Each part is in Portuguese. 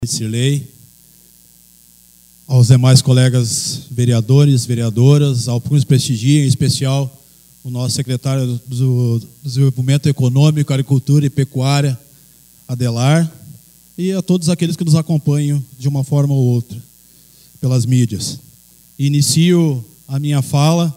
Cirlei, aos demais colegas vereadores, vereadoras, ao que nos prestigia, em especial o nosso secretário do Desenvolvimento Econômico, Agricultura e Pecuária, Adelar, e a todos aqueles que nos acompanham de uma forma ou outra pelas mídias. Inicio a minha fala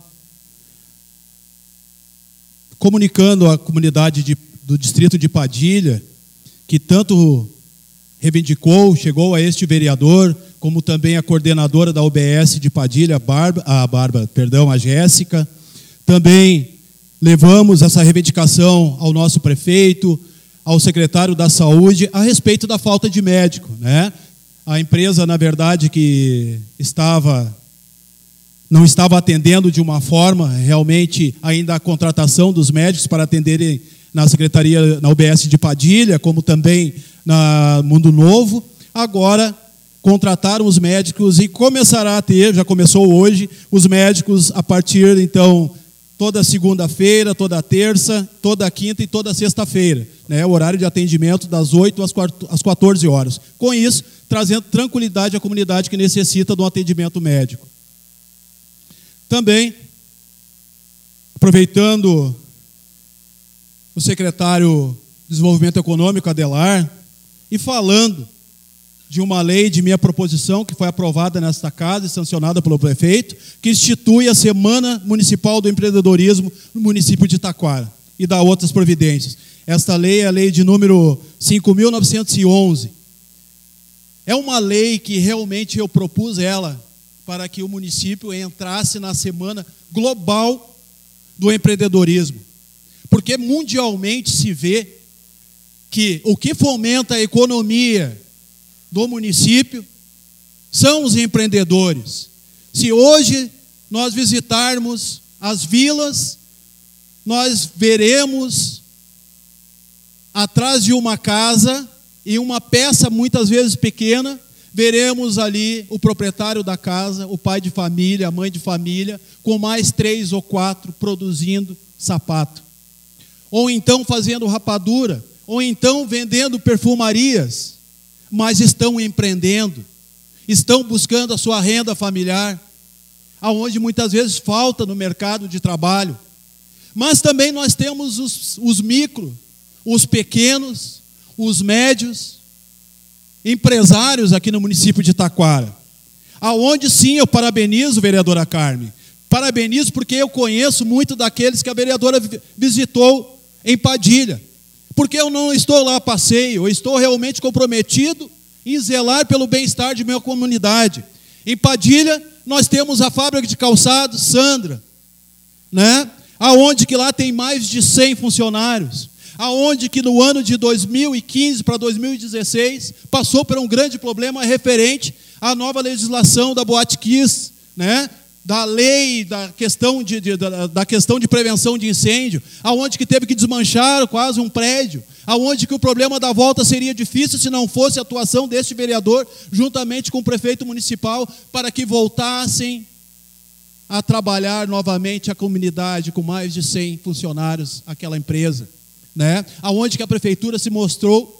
comunicando à comunidade do distrito de Padilha, que tanto reivindicou, chegou a este vereador, como também a coordenadora da UBS de Padilha, a Jéssica. Também levamos essa reivindicação ao nosso prefeito, ao secretário da Saúde, a respeito da falta de médico, né? A empresa, na verdade, que não estava atendendo de uma forma, realmente, ainda a contratação dos médicos para atenderem na Secretaria, na UBS de Padilha, como também na Mundo Novo. Agora contrataram os médicos e começará a ter, já começou hoje, os médicos a partir, então, toda segunda-feira, toda terça, toda quinta e toda sexta-feira, né? O horário de atendimento das 8 às 14 horas. Com isso, trazendo tranquilidade à comunidade que necessita de um atendimento médico. Também, aproveitando o secretário de Desenvolvimento Econômico, Adelar, e falando de uma lei de minha proposição que foi aprovada nesta casa e sancionada pelo prefeito, que institui a Semana Municipal do Empreendedorismo no município de Taquara e dá outras providências. Esta lei é a lei de número 5.911. É uma lei que realmente eu propus ela para que o município entrasse na Semana Global do Empreendedorismo. Porque mundialmente se vê que o que fomenta a economia do município são os empreendedores. Se hoje nós visitarmos as vilas, nós veremos atrás de uma casa, e uma peça muitas vezes pequena, veremos ali o proprietário da casa, o pai de família, a mãe de família, com mais 3 ou 4 produzindo sapato. Ou então fazendo rapadura, ou então vendendo perfumarias, mas estão empreendendo, estão buscando a sua renda familiar, aonde muitas vezes falta no mercado de trabalho. Mas também nós temos os micro, os pequenos, os médios, empresários aqui no município de Taquara, aonde sim eu parabenizo, vereadora Carmen, parabenizo porque eu conheço muito daqueles que a vereadora visitou em Padilha, porque eu não estou lá a passeio, eu estou realmente comprometido em zelar pelo bem-estar de minha comunidade. Em Padilha, nós temos a fábrica de calçados Sandra, né? Aonde que lá tem mais de 100 funcionários, aonde que no ano de 2015 para 2016 passou por um grande problema referente à nova legislação da Boate Kiss, né? Da lei, da questão de prevenção de incêndio, aonde que teve que desmanchar quase um prédio, aonde que o problema da volta seria difícil se não fosse a atuação deste vereador, juntamente com o prefeito municipal, para que voltassem a trabalhar novamente a comunidade com mais de 100 funcionários, aquela empresa, né? Aonde que a prefeitura se mostrou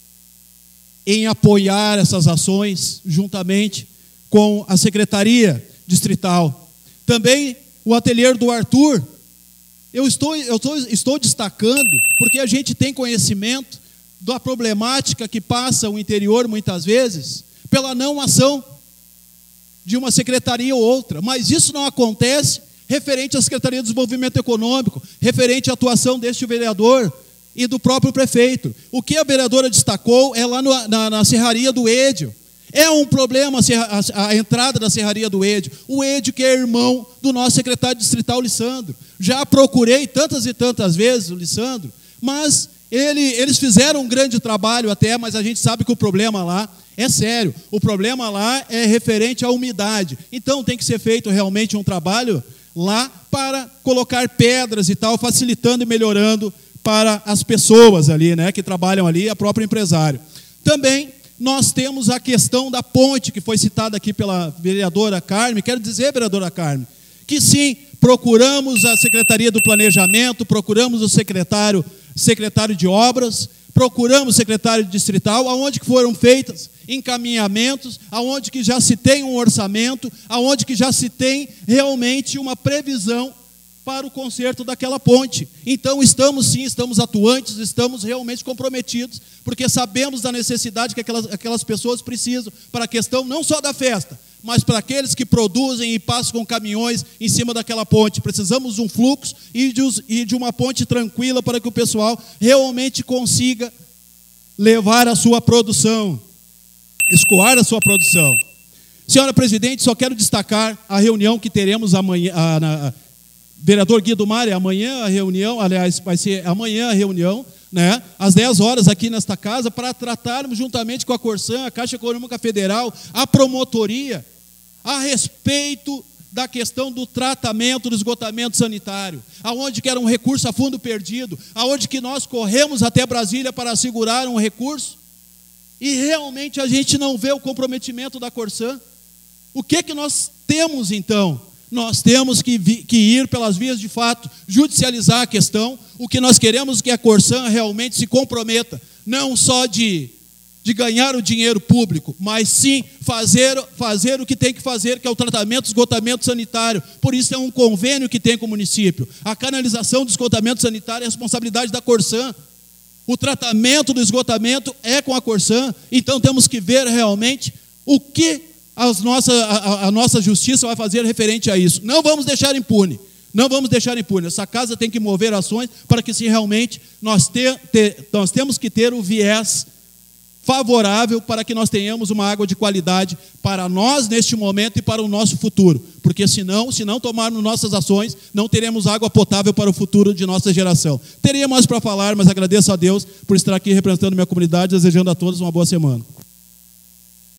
em apoiar essas ações, juntamente com a secretaria distrital. Também o ateliê do Arthur, eu estou destacando, porque a gente tem conhecimento da problemática que passa o interior, muitas vezes, pela não ação de uma secretaria ou outra, mas isso não acontece referente à Secretaria de Desenvolvimento Econômico, referente à atuação deste vereador e do próprio prefeito. O que a vereadora destacou é lá na Serraria do Edio. É um problema a entrada da Serraria do Edio. O Edio, que é irmão do nosso secretário distrital, Lissandro. Já procurei tantas e tantas vezes o Lissandro, mas eles fizeram um grande trabalho até, mas a gente sabe que o problema lá é sério. O problema lá é referente à umidade. Então tem que ser feito realmente um trabalho lá para colocar pedras e tal, facilitando e melhorando para as pessoas ali, né, que trabalham ali, a própria empresário. Também nós temos a questão da ponte, que foi citada aqui pela vereadora Carmen. Quero dizer, vereadora Carmen, que sim, procuramos a Secretaria do Planejamento, procuramos o secretário de Obras, procuramos o secretário distrital, aonde que foram feitos encaminhamentos, aonde que já se tem um orçamento, aonde que já se tem realmente uma previsão para o conserto daquela ponte. Então estamos atuantes, estamos realmente comprometidos, porque sabemos da necessidade que aquelas pessoas precisam para a questão não só da festa, mas para aqueles que produzem e passam com caminhões em cima daquela ponte. Precisamos de um fluxo e de uma ponte tranquila para que o pessoal realmente consiga levar a sua produção, escoar a sua produção. Senhora presidente, só quero destacar a reunião que teremos amanhã, vereador Guido Mari, amanhã a reunião, aliás, vai ser amanhã a reunião, né, às 10 horas aqui nesta casa, para tratarmos juntamente com a Corsã, a Caixa Econômica Federal, a promotoria, a respeito da questão do tratamento do esgotamento sanitário, aonde que era um recurso a fundo perdido, aonde que nós corremos até Brasília para assegurar um recurso, e realmente a gente não vê o comprometimento da Corsã. O que nós temos então? Nós temos que ir pelas vias de fato, judicializar a questão. O que nós queremos é que a Corsã realmente se comprometa, não só de ganhar o dinheiro público, mas sim fazer o que tem que fazer, que é o tratamento do esgotamento sanitário. Por isso é um convênio que tem com o município. A canalização do esgotamento sanitário é responsabilidade da Corsã. O tratamento do esgotamento é com a Corsã. Então temos que ver realmente o que a nossa justiça vai fazer referente a isso. Não vamos deixar impune. Não vamos deixar impune. Essa casa tem que mover ações para que, se realmente nós temos que ter o viés favorável para que nós tenhamos uma água de qualidade para nós neste momento e para o nosso futuro. Porque se não tomarmos nossas ações, não teremos água potável para o futuro de nossa geração. Teria mais para falar, mas agradeço a Deus por estar aqui representando minha comunidade, desejando a todos uma boa semana.